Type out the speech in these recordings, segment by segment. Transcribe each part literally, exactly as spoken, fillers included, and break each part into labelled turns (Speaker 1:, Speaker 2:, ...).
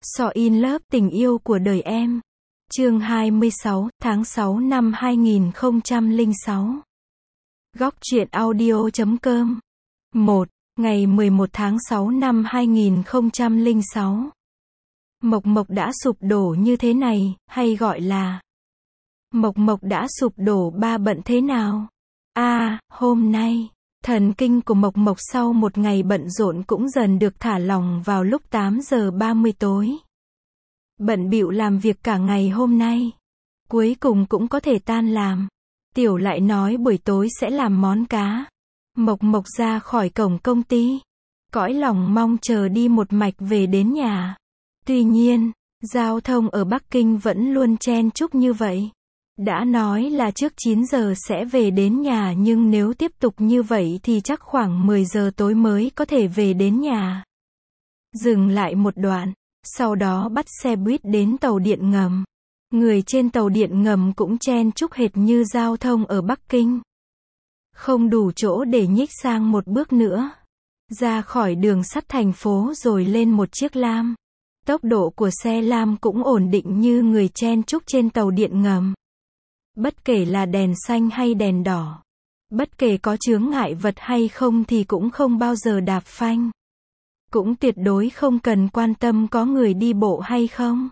Speaker 1: So in Love, tình yêu của đời em. Chương hai mươi sáu, tháng sáu năm hai nghìn không trăm lẻ sáu. Góc truyện audio chấm com. một. Ngày mười một tháng sáu năm hai nghìn không trăm lẻ sáu. Mộc Mộc đã sụp đổ như thế này, hay gọi là Mộc Mộc đã sụp đổ ba bận thế nào? A, à, hôm nay, thần kinh của Mộc Mộc sau một ngày bận rộn cũng dần được thả lỏng vào lúc tám giờ ba mươi tối. Bận bịu làm việc cả ngày hôm nay, cuối cùng cũng có thể tan làm. Tiểu lại nói buổi tối sẽ làm món cá. Mộc Mộc ra khỏi cổng công ty, cõi lòng mong chờ đi một mạch về đến nhà. Tuy nhiên, giao thông ở Bắc Kinh vẫn luôn chen chúc như vậy. Đã nói là trước chín giờ sẽ về đến nhà, nhưng nếu tiếp tục như vậy thì chắc khoảng mười giờ tối mới có thể về đến nhà. Dừng lại một đoạn, sau đó bắt xe buýt đến tàu điện ngầm. Người trên tàu điện ngầm cũng chen chúc hệt như giao thông ở Bắc Kinh. Không đủ chỗ để nhích sang một bước nữa. Ra khỏi đường sắt thành phố rồi lên một chiếc lam. Tốc độ của xe lam cũng ổn định như người chen chúc trên tàu điện ngầm. Bất kể là đèn xanh hay đèn đỏ, bất kể có chướng ngại vật hay không thì cũng không bao giờ đạp phanh. Cũng tuyệt đối không cần quan tâm có người đi bộ hay không.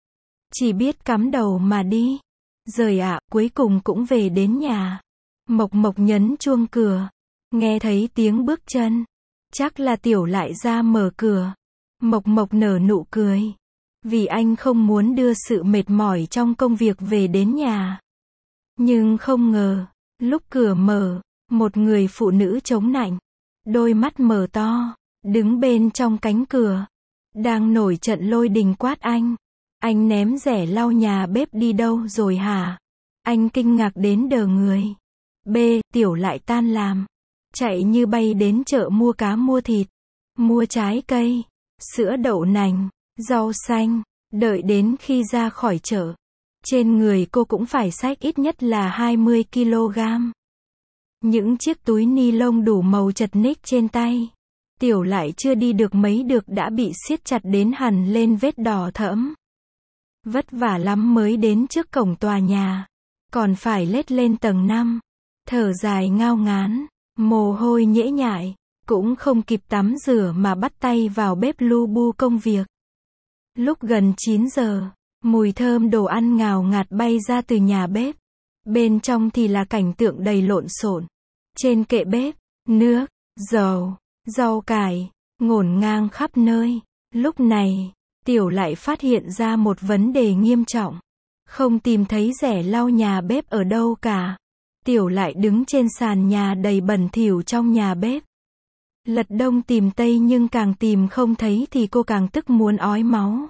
Speaker 1: Chỉ biết cắm đầu mà đi. Rời ạ, cuối cùng cũng về đến nhà. Mộc Mộc nhấn chuông cửa. Nghe thấy tiếng bước chân. Chắc là Tiểu lại ra mở cửa. Mộc Mộc nở nụ cười. Vì anh không muốn đưa sự mệt mỏi trong công việc về đến nhà. Nhưng không ngờ, lúc cửa mở, một người phụ nữ chống nạnh, đôi mắt mở to, đứng bên trong cánh cửa, đang nổi trận lôi đình quát anh. Anh ném rẻ lau nhà bếp đi đâu rồi hả? Anh kinh ngạc đến đờ người. B. Tiểu lại tan làm, chạy như bay đến chợ mua cá mua thịt, mua trái cây, sữa đậu nành, rau xanh. Đợi đến khi ra khỏi chợ, trên người cô cũng phải xách ít nhất là hai mươi ki lô gam. Những chiếc túi ni lông đủ màu chật ních trên tay. Tiểu lại chưa đi được mấy được đã bị siết chặt đến hằn lên vết đỏ thẫm. Vất vả lắm mới đến trước cổng tòa nhà. Còn phải lết lên tầng năm. Thở dài ngao ngán, mồ hôi nhễ nhại. Cũng không kịp tắm rửa mà bắt tay vào bếp lu bu công việc. Lúc gần chín giờ, mùi thơm đồ ăn ngào ngạt bay ra từ nhà bếp. Bên trong thì là cảnh tượng đầy lộn xộn. Trên kệ bếp, nước, dầu, rau cải, ngổn ngang khắp nơi. Lúc này, Tiểu lại phát hiện ra một vấn đề nghiêm trọng. Không tìm thấy rẻ lau nhà bếp ở đâu cả. Tiểu lại đứng trên sàn nhà đầy bẩn thỉu trong nhà bếp. Lật đông tìm tây nhưng càng tìm không thấy thì cô càng tức muốn ói máu.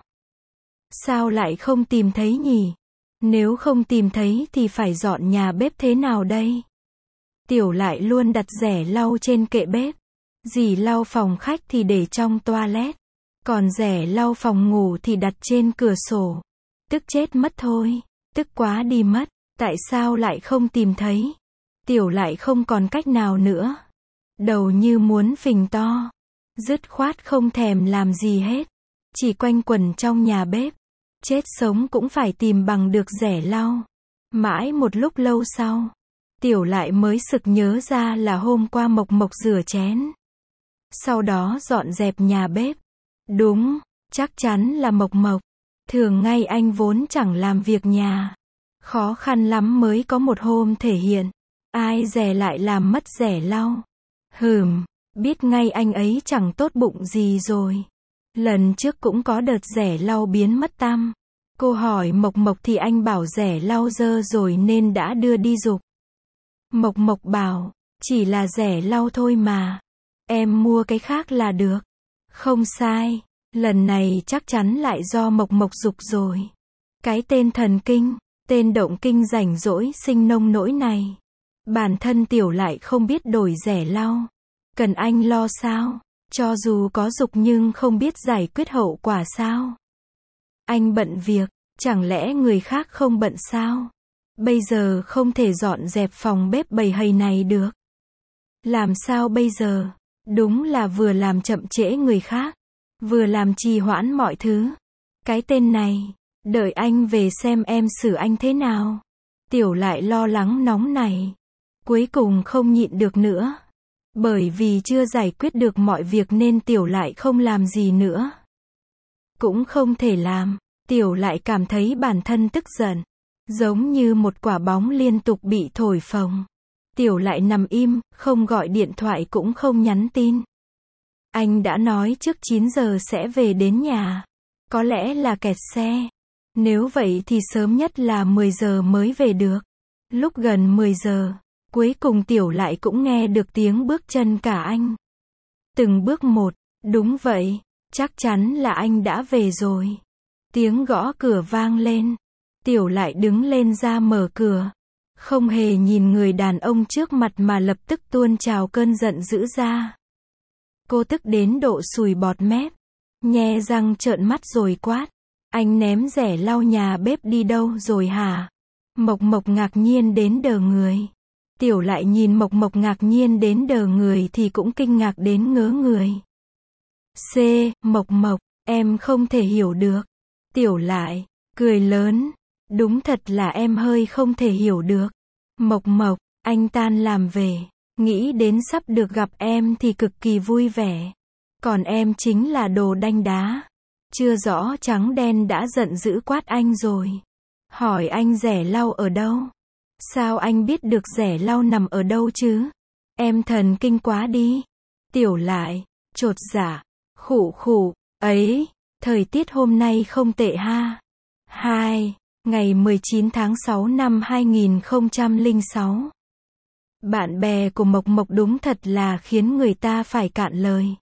Speaker 1: Sao lại không tìm thấy nhỉ? Nếu không tìm thấy thì phải dọn nhà bếp thế nào đây? Tiểu lại luôn đặt rẻ lau trên kệ bếp. Dì lau phòng khách thì để trong toilet. Còn rẻ lau phòng ngủ thì đặt trên cửa sổ. Tức chết mất thôi. Tức quá đi mất. Tại sao lại không tìm thấy? Tiểu lại không còn cách nào nữa. Đầu như muốn phình to. Dứt khoát không thèm làm gì hết. Chỉ quanh quẩn trong nhà bếp. Chết sống cũng phải tìm bằng được rẻ lau. Mãi một lúc lâu sau, Tiểu lại mới sực nhớ ra là hôm qua Mộc Mộc rửa chén. Sau đó dọn dẹp nhà bếp. Đúng, chắc chắn là Mộc Mộc. Thường ngay anh vốn chẳng làm việc nhà. Khó khăn lắm mới có một hôm thể hiện. Ai dè lại làm mất rẻ lau. Hừm, biết ngay anh ấy chẳng tốt bụng gì rồi. Lần trước cũng có đợt rẻ lau biến mất tăm. Cô hỏi Mộc Mộc thì anh bảo rẻ lau dơ rồi nên đã đưa đi giục. Mộc Mộc bảo, chỉ là rẻ lau thôi mà. Em mua cái khác là được. Không sai, lần này chắc chắn lại do Mộc Mộc giục rồi. Cái tên thần kinh, tên động kinh rảnh rỗi sinh nông nỗi này. Bản thân Tiểu lại không biết đổi rẻ lau. Cần anh lo sao? Cho dù có giục nhưng không biết giải quyết hậu quả sao? Anh bận việc, chẳng lẽ người khác không bận sao? Bây giờ không thể dọn dẹp phòng bếp bầy hầy này được. Làm sao bây giờ? Đúng là vừa làm chậm trễ người khác, vừa làm trì hoãn mọi thứ. Cái tên này, đợi anh về xem em xử anh thế nào. Tiểu lại lo lắng nóng này. Cuối cùng không nhịn được nữa. Bởi vì chưa giải quyết được mọi việc nên Tiểu lại không làm gì nữa. Cũng không thể làm. Tiểu lại cảm thấy bản thân tức giận. Giống như một quả bóng liên tục bị thổi phồng. Tiểu lại nằm im, không gọi điện thoại cũng không nhắn tin. Anh đã nói trước chín giờ sẽ về đến nhà. Có lẽ là kẹt xe. Nếu vậy thì sớm nhất là mười giờ mới về được. Lúc gần mười giờ, cuối cùng Tiểu lại cũng nghe được tiếng bước chân cả anh. Từng bước một, đúng vậy, chắc chắn là anh đã về rồi. Tiếng gõ cửa vang lên. Tiểu lại đứng lên ra mở cửa. Không hề nhìn người đàn ông trước mặt mà lập tức tuôn trào cơn giận dữ ra. Cô tức đến độ sùi bọt mép. Nhe răng trợn mắt rồi quát. Anh ném rẻ lau nhà bếp đi đâu rồi hả? Mộc Mộc ngạc nhiên đến đờ người. Tiểu lại nhìn Mộc Mộc ngạc nhiên đến đờ người thì cũng kinh ngạc đến ngớ người. C. Mộc Mộc, em không thể hiểu được. Tiểu lại, cười lớn. Đúng thật là em hơi không thể hiểu được. Mộc Mộc, anh tan làm về. Nghĩ đến sắp được gặp em thì cực kỳ vui vẻ. Còn em chính là đồ đanh đá. Chưa rõ trắng đen đã giận dữ quát anh rồi. Hỏi anh rẻ lau ở đâu? Sao anh biết được rẻ lau nằm ở đâu chứ? Em thần kinh quá đi. Tiểu lại, chột dạ, khụ khụ, ấy, thời tiết hôm nay không tệ ha. Hai, ngày mười chín tháng sáu năm hai nghìn không trăm lẻ sáu. Bạn bè của Mộc Mộc đúng thật là khiến người ta phải cạn lời.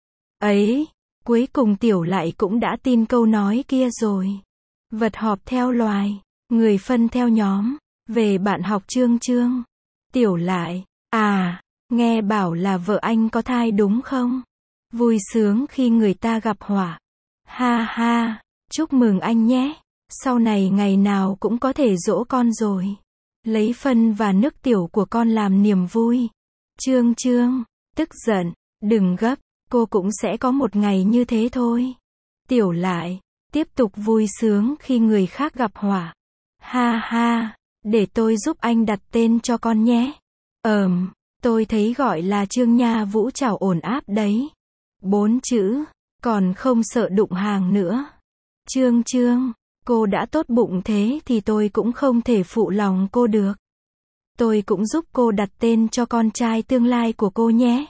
Speaker 1: Ấy, cuối cùng Tiểu lại cũng đã tin câu nói kia rồi. Vật họp theo loài, người phân theo nhóm. Về bạn học Trương Trương. Tiểu lại, à, nghe bảo là vợ anh có thai đúng không? Vui sướng khi người ta gặp họa. Ha ha, chúc mừng anh nhé. Sau này ngày nào cũng có thể dỗ con rồi. Lấy phân và nước tiểu của con làm niềm vui. Trương Trương, tức giận, đừng gấp, cô cũng sẽ có một ngày như thế thôi. Tiểu lại, tiếp tục vui sướng khi người khác gặp họa. Ha ha, để tôi giúp anh đặt tên cho con nhé. Ờm, tôi thấy gọi là Trương Nha Vũ Trảo ổn áp đấy. Bốn chữ, còn không sợ đụng hàng nữa. Trương Trương, cô đã tốt bụng thế thì tôi cũng không thể phụ lòng cô được. Tôi cũng giúp cô đặt tên cho con trai tương lai của cô nhé.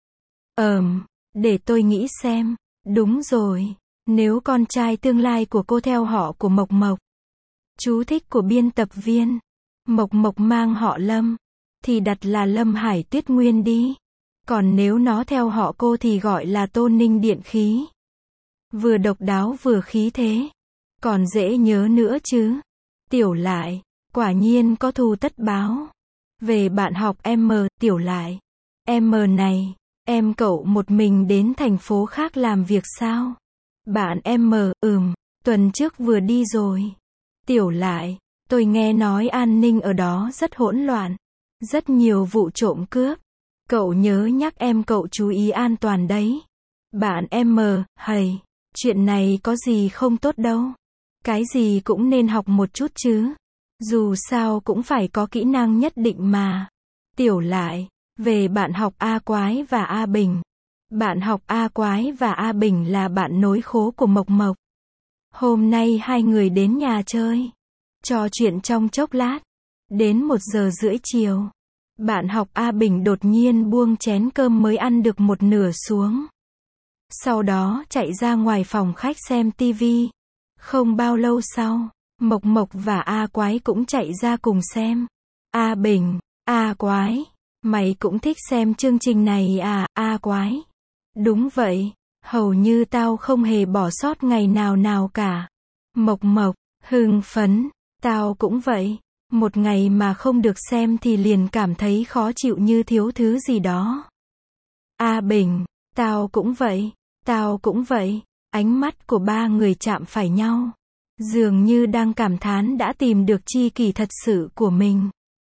Speaker 1: Ờm, để tôi nghĩ xem. Đúng rồi, nếu con trai tương lai của cô theo họ của Mộc Mộc. Chú thích của biên tập viên. Mộc Mộc mang họ Lâm, thì đặt là Lâm Hải Tuyết Nguyên đi. Còn nếu nó theo họ cô thì gọi là Tôn Ninh Điện Khí. Vừa độc đáo vừa khí thế. Còn dễ nhớ nữa chứ. Tiểu lại, quả nhiên có thù tất báo. Về bạn học M, Tiểu lại. M này, em cậu một mình đến thành phố khác làm việc sao? Bạn M, ừm, tuần trước vừa đi rồi. Tiểu lại, tôi nghe nói an ninh ở đó rất hỗn loạn. Rất nhiều vụ trộm cướp. Cậu nhớ nhắc em cậu chú ý an toàn đấy. Bạn M, hầy, chuyện này có gì không tốt đâu. Cái gì cũng nên học một chút chứ. Dù sao cũng phải có kỹ năng nhất định mà. Tiểu lại, về bạn học A Quái và A Bình. Bạn học A Quái và A Bình là bạn nối khố của Mộc Mộc. Hôm nay hai người đến nhà chơi. Trò chuyện trong chốc lát. Đến một giờ rưỡi chiều. Bạn học A Bình đột nhiên buông chén cơm mới ăn được một nửa xuống. Sau đó chạy ra ngoài phòng khách xem tivi. Không bao lâu sau, Mộc Mộc và A Quái cũng chạy ra cùng xem. A Bình, A Quái, mày cũng thích xem chương trình này à, A Quái? Đúng vậy, hầu như tao không hề bỏ sót ngày nào nào cả. Mộc Mộc, hưng phấn, tao cũng vậy. Một ngày mà không được xem thì liền cảm thấy khó chịu như thiếu thứ gì đó. A Bình, tao cũng vậy, tao cũng vậy. Ánh mắt của ba người chạm phải nhau. Dường như đang cảm thán đã tìm được tri kỷ thật sự của mình.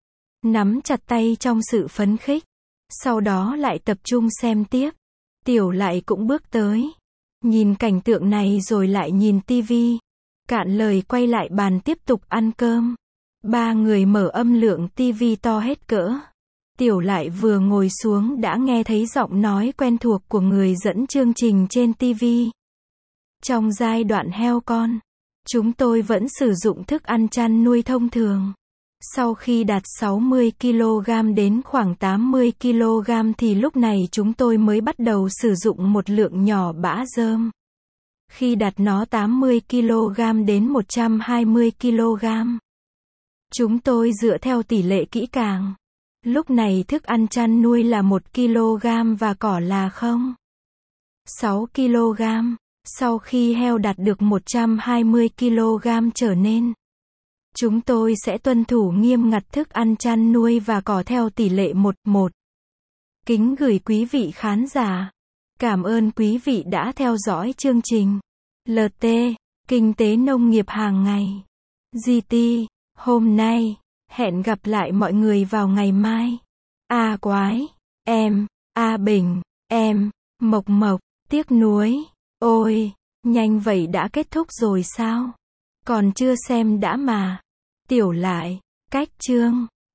Speaker 1: Nắm chặt tay trong sự phấn khích. Sau đó lại tập trung xem tiếp. Tiểu lại cũng bước tới. Nhìn cảnh tượng này rồi lại nhìn tivi. Cạn lời quay lại bàn tiếp tục ăn cơm. Ba người mở âm lượng tivi to hết cỡ. Tiểu Lại vừa ngồi xuống đã nghe thấy giọng nói quen thuộc của người dẫn chương trình trên tivi. Trong giai đoạn heo con, chúng tôi vẫn sử dụng thức ăn chăn nuôi thông thường. Sau khi đạt sáu mươi ki lô gam đến khoảng tám mươi ki lô gam thì lúc này chúng tôi mới bắt đầu sử dụng một lượng nhỏ bã rơm. Khi đặt nó tám mươi ki lô gam đến một trăm hai mươi ki lô gam, chúng tôi dựa theo tỷ lệ kỹ càng. Lúc này thức ăn chăn nuôi là một ki lô gam và cỏ là không phẩy sáu ki lô gam. Sau khi heo đạt được một trăm hai mươi ki lô gam trở nên, chúng tôi sẽ tuân thủ nghiêm ngặt thức ăn chăn nuôi và cỏ theo tỷ lệ một một. Kính gửi quý vị khán giả. Cảm ơn quý vị đã theo dõi chương trình lờ tê, Kinh tế nông nghiệp hàng ngày. giê tê, hôm nay. Hẹn gặp lại mọi người vào ngày mai. A Quái, em, A Bình, em, Mộc Mộc, tiếc nuối. Ôi, nhanh vậy đã kết thúc rồi sao? Còn chưa xem đã mà. Tiểu Lại, cách chương.